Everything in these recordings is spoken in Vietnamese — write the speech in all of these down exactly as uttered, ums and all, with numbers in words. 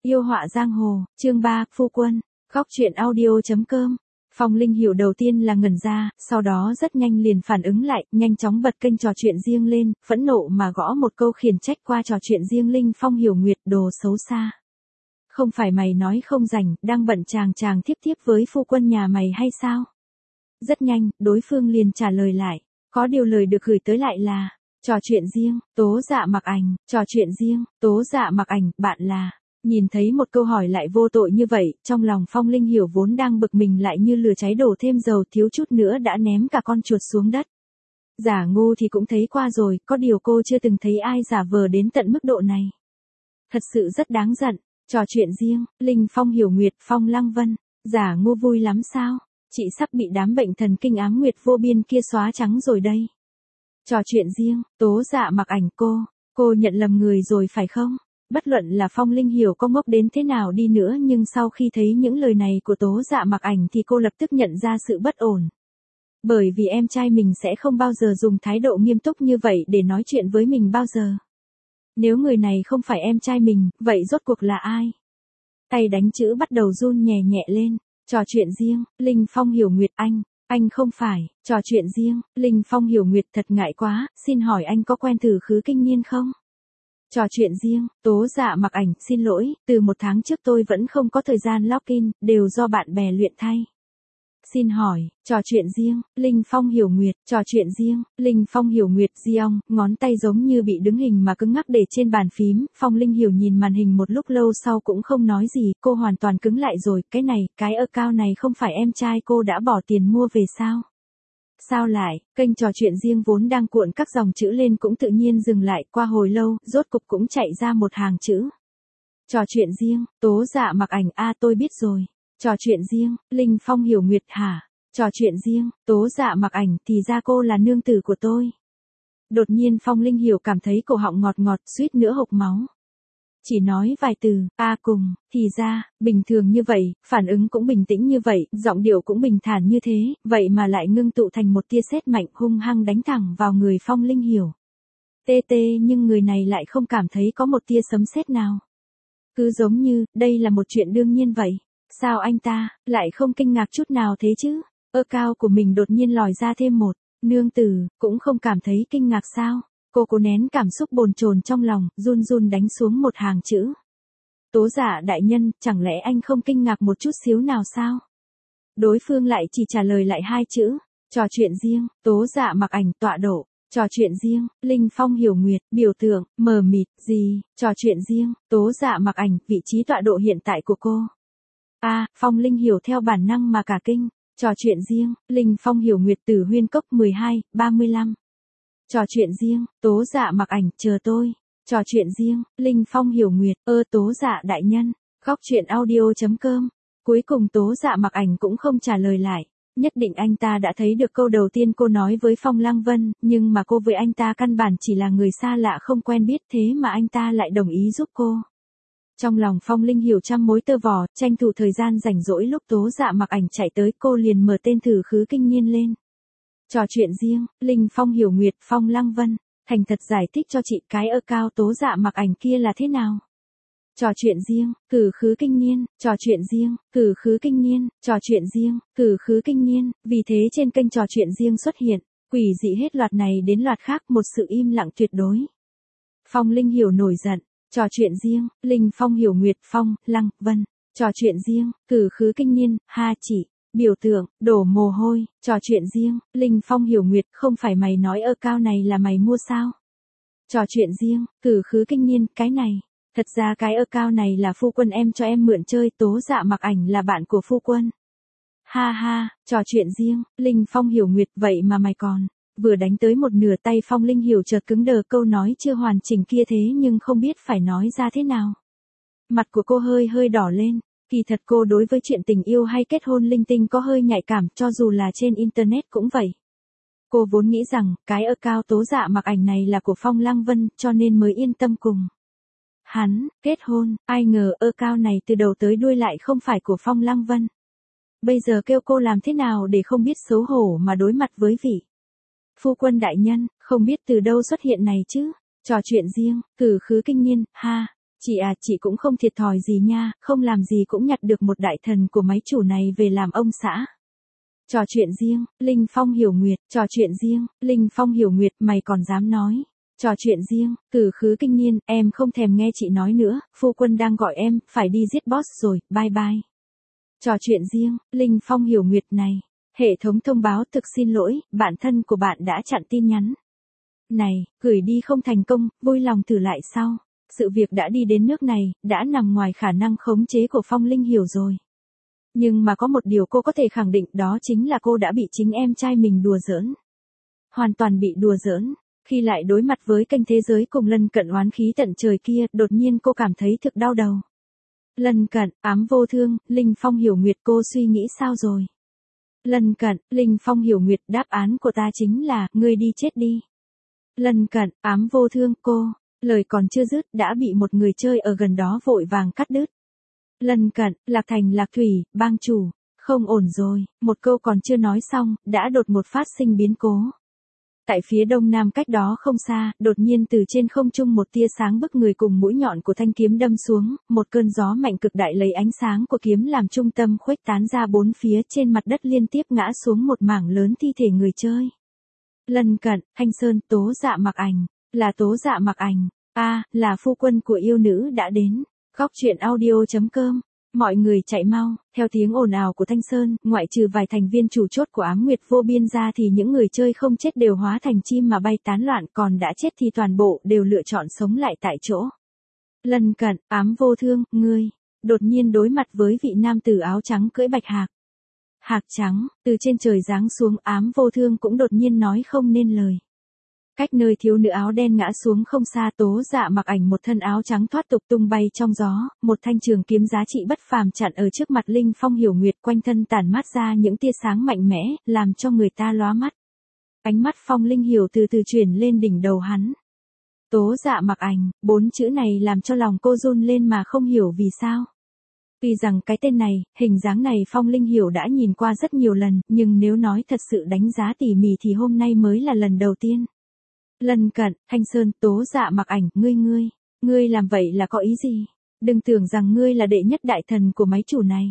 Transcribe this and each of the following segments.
Yêu họa giang hồ, chương ba, phu quân. Góc truyện audio.com. Phong Linh Hiểu đầu tiên là ngẩn ra, sau đó rất nhanh liền phản ứng lại, nhanh chóng bật kênh trò chuyện riêng lên, phẫn nộ mà gõ một câu khiển trách qua trò chuyện riêng Linh Phong Hiểu Nguyệt, đồ xấu xa. Không phải mày nói không rảnh, đang bận chàng chàng thiếp thiếp với phu quân nhà mày hay sao? Rất nhanh, đối phương liền trả lời lại, có điều lời được gửi tới lại là, trò chuyện riêng, Tố Dạ Mặc Ảnh, trò chuyện riêng, Tố Dạ Mặc Ảnh, bạn là... Nhìn thấy một câu hỏi lại vô tội như vậy, trong lòng Phong Linh Hiểu vốn đang bực mình lại như lửa cháy đổ thêm dầu, thiếu chút nữa đã ném cả con chuột xuống đất. Giả ngu thì cũng thấy qua rồi, có điều cô chưa từng thấy ai giả vờ đến tận mức độ này. Thật sự rất đáng giận. Trò chuyện riêng, Linh Phong Hiểu Nguyệt, Phong Lăng Vân. Giả ngu vui lắm sao? Chị sắp bị đám bệnh thần kinh ám nguyệt vô biên kia xóa trắng rồi đây. Trò chuyện riêng, Tố Dạ Mặc Ảnh, cô, cô nhận lầm người rồi phải không? Bất luận là Phong Linh Hiểu có ngốc đến thế nào đi nữa, nhưng sau khi thấy những lời này của Tố Dạ Mặc Ảnh thì cô lập tức nhận ra sự bất ổn. Bởi vì em trai mình sẽ không bao giờ dùng thái độ nghiêm túc như vậy để nói chuyện với mình bao giờ. Nếu người này không phải em trai mình, vậy rốt cuộc là ai? Tay đánh chữ bắt đầu run nhẹ nhẹ lên. Trò chuyện riêng, Linh Phong Hiểu Nguyệt, anh, anh không phải. Trò chuyện riêng, Linh Phong Hiểu Nguyệt, thật ngại quá, xin hỏi anh có quen Tử Khứ Kinh Niên không? Trò chuyện riêng, Tố Dạ Mặc Ảnh, xin lỗi, từ một tháng trước tôi vẫn không có thời gian login, đều do bạn bè luyện thay. Xin hỏi, trò chuyện riêng, Linh Phong Hiểu Nguyệt, trò chuyện riêng, Linh Phong Hiểu Nguyệt, Diong, ngón tay giống như bị đứng hình mà cứng ngắc để trên bàn phím, Phong Linh Hiểu nhìn màn hình một lúc lâu sau cũng không nói gì, cô hoàn toàn cứng lại rồi, cái này, cái account này không phải em trai cô đã bỏ tiền mua về sao? Sao lại, kênh trò chuyện riêng vốn đang cuộn các dòng chữ lên cũng tự nhiên dừng lại, qua hồi lâu, rốt cục cũng chạy ra một hàng chữ. Trò chuyện riêng, Tố Dạ Mặc Ảnh, a tôi biết rồi. Trò chuyện riêng, Linh Phong Hiểu Nguyệt, hả? Trò chuyện riêng, Tố Dạ Mặc Ảnh, thì ra cô là nương tử của tôi. Đột nhiên Phong Linh Hiểu cảm thấy cổ họng ngọt ngọt, suýt nữa hộc máu. Chỉ nói vài từ, a cùng, thì ra, bình thường như vậy, phản ứng cũng bình tĩnh như vậy, giọng điệu cũng bình thản như thế, vậy mà lại ngưng tụ thành một tia sét mạnh hung hăng đánh thẳng vào người Phong Linh Hiểu. Tê tê, nhưng người này lại không cảm thấy có một tia sấm sét nào. Cứ giống như, đây là một chuyện đương nhiên vậy. Sao anh ta, lại không kinh ngạc chút nào thế chứ? Ơ cao của mình đột nhiên lòi ra thêm một, nương tử, cũng không cảm thấy kinh ngạc sao? Cô cố nén cảm xúc bồn chồn trong lòng, run run đánh xuống một hàng chữ. Tố Dạ đại nhân, chẳng lẽ anh không kinh ngạc một chút xíu nào sao? Đối phương lại chỉ trả lời lại hai chữ, trò chuyện riêng, Tố Dạ Mặc Ảnh, tọa độ. Trò chuyện riêng, Linh Phong Hiểu Nguyệt, biểu tượng, mờ mịt, gì? Trò chuyện riêng, Tố Dạ Mặc Ảnh, vị trí tọa độ hiện tại của cô. A, à, Phong Linh Hiểu theo bản năng mà cả kinh. Trò chuyện riêng, Linh Phong Hiểu Nguyệt, Tử Huyên Cốc mười hai, ba mươi lăm. Trò chuyện riêng, Tố Dạ Mặc Ảnh, chờ tôi. Trò chuyện riêng, Linh Phong Hiểu Nguyệt, ơ Tố Dạ đại nhân. Góc truyện audio.com. Cuối cùng Tố Dạ Mặc Ảnh cũng không trả lời lại. Nhất định anh ta đã thấy được câu đầu tiên cô nói với Phong Lăng Vân, nhưng mà cô với anh ta căn bản chỉ là người xa lạ không quen biết, thế mà anh ta lại đồng ý giúp cô. Trong lòng Phong Linh Hiểu trăm mối tơ vò, tranh thủ thời gian rảnh rỗi lúc Tố Dạ Mặc Ảnh chạy tới, cô liền mở tên Tử Khứ Kinh Niên lên. Trò chuyện riêng, Linh Phong Hiểu Nguyệt, Phong Lăng Vân, thành thật giải thích cho chị cái account Tố Dạ Mặc Ảnh kia là thế nào. Trò chuyện riêng, Tử Khứ Kinh Niên, trò chuyện riêng, Tử Khứ Kinh Niên, trò chuyện riêng, Tử Khứ Kinh Niên, vì thế trên kênh trò chuyện riêng xuất hiện, quỷ dị hết loạt này đến loạt khác, một sự im lặng tuyệt đối. Phong Linh Hiểu nổi giận. Trò chuyện riêng, Linh Phong Hiểu Nguyệt, Phong, Lăng, Vân. Trò chuyện riêng, Tử Khứ Kinh Niên, ha chỉ, biểu tượng, đổ mồ hôi. Trò chuyện riêng, Linh Phong Hiểu Nguyệt, không phải mày nói account này là mày mua sao? Trò chuyện riêng, Tử Khứ Kinh Niên, cái này. Thật ra cái account này là phu quân em cho em mượn chơi, Tố Dạ Mặc Ảnh là bạn của phu quân. Ha ha, trò chuyện riêng, Linh Phong Hiểu Nguyệt, vậy mà mày còn. Vừa đánh tới một nửa tay Phong Linh Hiểu chợt cứng đờ, câu nói chưa hoàn chỉnh kia thế nhưng không biết phải nói ra thế nào. Mặt của cô hơi hơi đỏ lên, kỳ thật cô đối với chuyện tình yêu hay kết hôn linh tinh có hơi nhạy cảm, cho dù là trên internet cũng vậy. Cô vốn nghĩ rằng, cái account Tố Dạ Mặc Ảnh này là của Phong Lăng Vân, cho nên mới yên tâm cùng hắn kết hôn, ai ngờ account này từ đầu tới đuôi lại không phải của Phong Lăng Vân. Bây giờ kêu cô làm thế nào để không biết xấu hổ mà đối mặt với vị phu quân đại nhân, không biết từ đâu xuất hiện này chứ. Trò chuyện riêng, Tử Khứ Kinh Niên, ha, Chị à, chị cũng không thiệt thòi gì nha, không làm gì cũng nhặt được một đại thần của máy chủ này về làm ông xã. Trò chuyện riêng, Linh Phong Hiểu Nguyệt, trò chuyện riêng, Linh Phong Hiểu Nguyệt, mày còn dám nói. Trò chuyện riêng, Cử Khứ Kinh Niên, em không thèm nghe chị nói nữa, phu quân đang gọi em, phải đi giết boss rồi, bye bye. Trò chuyện riêng, Linh Phong Hiểu Nguyệt này. Hệ thống thông báo thực xin lỗi, bạn thân của bạn đã chặn tin nhắn. Này, gửi đi không thành công, vui lòng thử lại sau. Sự việc đã đi đến nước này, đã nằm ngoài khả năng khống chế của Phong Linh Hiểu rồi. Nhưng mà có một điều cô có thể khẳng định, đó chính là cô đã bị chính em trai mình đùa giỡn. Hoàn toàn bị đùa giỡn. Khi lại đối mặt với kênh thế giới cùng lân cận oán khí tận trời kia, đột nhiên cô cảm thấy thực đau đầu. Lân cận, ám vô thương, Linh Phong Hiểu Nguyệt, cô suy nghĩ sao rồi? Lân cận, Linh Phong Hiểu Nguyệt, đáp án của ta chính là, ngươi đi chết đi. Lân cận, ám vô thương, cô, lời còn chưa dứt đã bị một người chơi ở gần đó vội vàng cắt đứt. Lân cận, Lạc Thành Lạc Thủy, bang chủ, không ổn rồi, một câu còn chưa nói xong, đã đột một phát sinh biến cố. Tại phía đông nam cách đó không xa, đột nhiên từ trên không trung một tia sáng bức người cùng mũi nhọn của thanh kiếm đâm xuống, một cơn gió mạnh cực đại lấy ánh sáng của kiếm làm trung tâm khuếch tán ra bốn phía, trên mặt đất liên tiếp ngã xuống một mảng lớn thi thể người chơi. Lân cận, Thanh Sơn, Tố Dạ Mặc Ảnh, là Tố Dạ Mặc Ảnh, a, là phu quân của yêu nữ đã đến. Góc truyện audio chấm com. Mọi người chạy mau, theo tiếng ồn ào của Thanh Sơn, ngoại trừ vài thành viên chủ chốt của Ám Nguyệt Vô Biên ra thì những người chơi không chết đều hóa thành chim mà bay tán loạn, còn đã chết thì toàn bộ đều lựa chọn sống lại tại chỗ. Lân cận, ám vô thương, ngươi, đột nhiên đối mặt với vị nam tử áo trắng cưỡi bạch hạc. Hạc trắng, từ trên trời giáng xuống, ám vô thương cũng đột nhiên nói không nên lời. Cách nơi thiếu nữ áo đen ngã xuống không xa, Tố Dạ Mặc Ảnh một thân áo trắng thoát tục tung bay trong gió, một thanh trường kiếm giá trị bất phàm chặn ở trước mặt Linh Phong Hiểu Nguyệt, quanh thân tản mát ra những tia sáng mạnh mẽ, làm cho người ta lóa mắt. Ánh mắt Phong Linh Hiểu từ từ chuyển lên đỉnh đầu hắn. Tố Dạ Mặc Ảnh, bốn chữ này làm cho lòng cô run lên mà không hiểu vì sao. Tuy rằng cái tên này, hình dáng này Phong Linh Hiểu đã nhìn qua rất nhiều lần, nhưng nếu nói thật sự đánh giá tỉ mỉ thì hôm nay mới là lần đầu tiên. Lân cận, Thanh Sơn, Tố Dạ Mặc Ảnh, ngươi ngươi, ngươi làm vậy là có ý gì? Đừng tưởng rằng ngươi là đệ nhất đại thần của máy chủ này.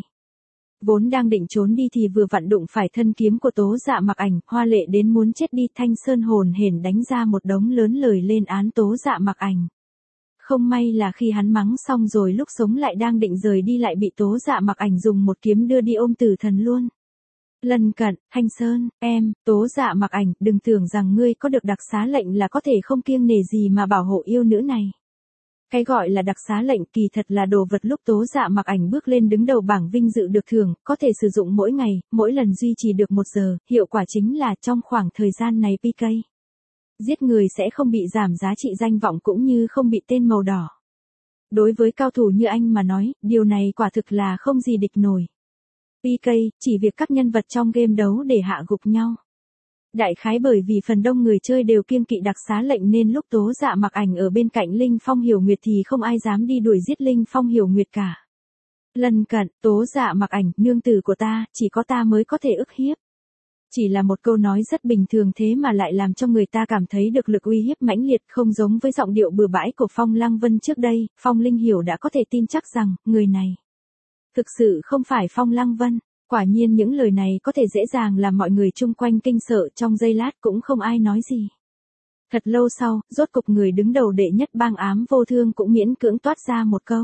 Vốn đang định trốn đi thì vừa vặn đụng phải thân kiếm của Tố Dạ Mặc Ảnh, hoa lệ đến muốn chết đi. Thanh Sơn hồn hển đánh ra một đống lớn lời lên án Tố Dạ Mặc Ảnh. Không may là khi hắn mắng xong rồi lúc sống lại đang định rời đi lại bị Tố Dạ Mặc Ảnh dùng một kiếm đưa đi ôm tử thần luôn. Lân cận, Thanh Sơn, em, Tố Dạ Mặc Ảnh, đừng tưởng rằng ngươi có được đặc xá lệnh là có thể không kiêng nể gì mà bảo hộ yêu nữ này. Cái gọi là đặc xá lệnh kỳ thật là đồ vật lúc Tố Dạ Mặc Ảnh bước lên đứng đầu bảng vinh dự được thưởng, có thể sử dụng mỗi ngày, mỗi lần duy trì được một giờ, hiệu quả chính là trong khoảng thời gian này pê ca. Giết người sẽ không bị giảm giá trị danh vọng cũng như không bị tên màu đỏ. Đối với cao thủ như anh mà nói, điều này quả thực là không gì địch nổi. pê ca, chỉ việc các nhân vật trong game đấu để hạ gục nhau. Đại khái bởi vì phần đông người chơi đều kiêng kỵ đặc xá lệnh nên lúc Tố Dạ Mặc Ảnh ở bên cạnh Linh Phong Hiểu Nguyệt thì không ai dám đi đuổi giết Linh Phong Hiểu Nguyệt cả. Lân cận, Tố Dạ Mặc Ảnh, nương tử của ta, chỉ có ta mới có thể ức hiếp. Chỉ là một câu nói rất bình thường thế mà lại làm cho người ta cảm thấy được lực uy hiếp mãnh liệt, không giống với giọng điệu bừa bãi của Phong Lăng Vân trước đây. Phong Linh Hiểu đã có thể tin chắc rằng, người này thực sự không phải Phong Lăng Vân. Quả nhiên những lời này có thể dễ dàng làm mọi người chung quanh kinh sợ, trong giây lát cũng không ai nói gì. Thật lâu sau, rốt cục người đứng đầu đệ nhất bang Ám Vô Thương cũng miễn cưỡng toát ra một câu.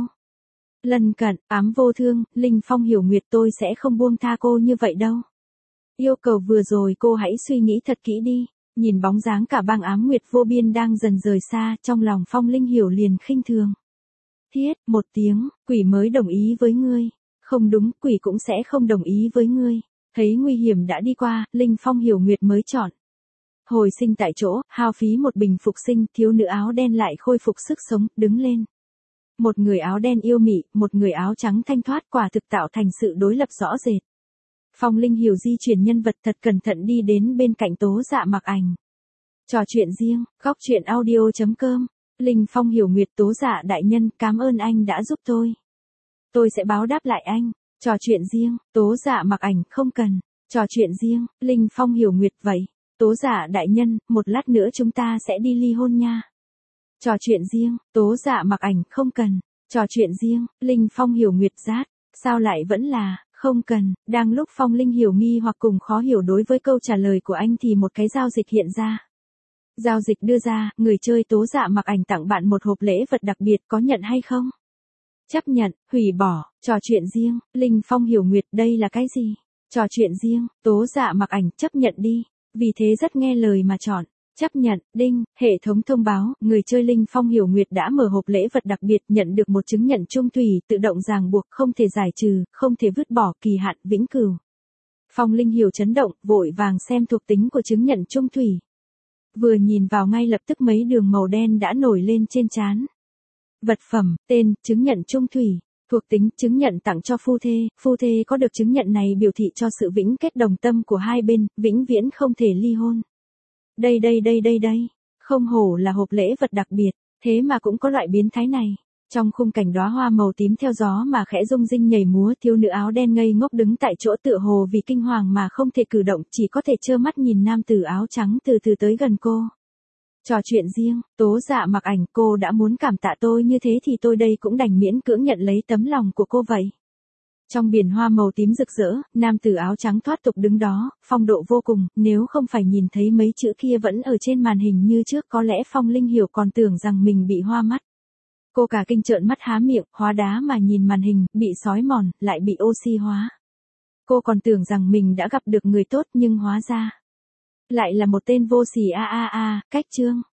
Lân cận, Ám Vô Thương, Linh Phong Hiểu Nguyệt, tôi sẽ không buông tha cô như vậy đâu. Yêu cầu vừa rồi cô hãy suy nghĩ thật kỹ đi. Nhìn bóng dáng cả bang Ám Nguyệt Vô Biên đang dần rời xa, trong lòng Phong Linh Hiểu liền khinh thường. Thiết, một tiếng, quỷ mới đồng ý với ngươi. Không đúng, quỷ cũng sẽ không đồng ý với ngươi. Thấy nguy hiểm đã đi qua, Linh Phong Hiểu Nguyệt mới chọn hồi sinh tại chỗ, hao phí một bình phục sinh, thiếu nữ áo đen lại khôi phục sức sống, đứng lên. Một người áo đen yêu mị, một người áo trắng thanh thoát, quả thực tạo thành sự đối lập rõ rệt. Phong Linh Hiểu di chuyển nhân vật thật cẩn thận đi đến bên cạnh Tố Dạ Mặc Ảnh. Trò chuyện riêng, góc truyện audio chấm com. Linh Phong Hiểu Nguyệt, Tố Dạ đại nhân, cảm ơn anh đã giúp tôi. Tôi sẽ báo đáp lại anh. Trò chuyện riêng, Tố Dạ Mặc Ảnh, không cần. Trò chuyện riêng, Linh Phong Hiểu Nguyệt, vậy. Tố Dạ đại nhân, một lát nữa chúng ta sẽ đi ly hôn nha. Trò chuyện riêng, Tố Dạ Mặc Ảnh, không cần. Trò chuyện riêng, Linh Phong hiểu Nguyệt rát, sao lại vẫn là, không cần, đang lúc Phong Linh hiểu nghi hoặc cùng khó hiểu đối với câu trả lời của anh thì một cái giao dịch hiện ra. Giao dịch đưa ra, người chơi Tố Dạ Mặc Ảnh tặng bạn một hộp lễ vật đặc biệt, có nhận hay không? Chấp nhận, hủy bỏ, trò chuyện riêng, Linh Phong hiểu Nguyệt, đây là cái gì? Trò chuyện riêng, Tố Dạ Mặc Ảnh, chấp nhận đi, vì thế rất nghe lời mà chọn. Chấp nhận, đinh, hệ thống thông báo, người chơi Linh Phong hiểu Nguyệt đã mở hộp lễ vật đặc biệt, nhận được một chứng nhận trung thủy, tự động ràng buộc, không thể giải trừ, không thể vứt bỏ, kỳ hạn vĩnh cửu. Phong Linh hiểu chấn động, vội vàng xem thuộc tính của chứng nhận trung thủy. Vừa nhìn vào ngay lập tức mấy đường màu đen đã nổi lên trên trán. Vật phẩm, tên, chứng nhận trung thủy. Thuộc tính, chứng nhận tặng cho phu thê, phu thê có được chứng nhận này biểu thị cho sự vĩnh kết đồng tâm của hai bên, vĩnh viễn không thể ly hôn. Đây đây đây đây đây, không hổ là hộp lễ vật đặc biệt, thế mà cũng có loại biến thái này. Trong khung cảnh đóa hoa màu tím theo gió mà khẽ rung rinh nhảy múa, thiếu nữ áo đen ngây ngốc đứng tại chỗ tựa hồ vì kinh hoàng mà không thể cử động, chỉ có thể trơ mắt nhìn nam tử áo trắng từ từ tới gần cô. Trò chuyện riêng, Tố Dạ Mặc Ảnh, cô đã muốn cảm tạ tôi như thế thì tôi đây cũng đành miễn cưỡng nhận lấy tấm lòng của cô vậy. Trong biển hoa màu tím rực rỡ, nam tử áo trắng thoát tục đứng đó, phong độ vô cùng, nếu không phải nhìn thấy mấy chữ kia vẫn ở trên màn hình như trước có lẽ Phong Linh hiểu còn tưởng rằng mình bị hoa mắt. Cô cả kinh trợn mắt há miệng, hóa đá mà nhìn màn hình, bị sói mòn, lại bị oxy hóa. Cô còn tưởng rằng mình đã gặp được người tốt nhưng hóa ra lại là một tên vô sỉ a a a, cách chương.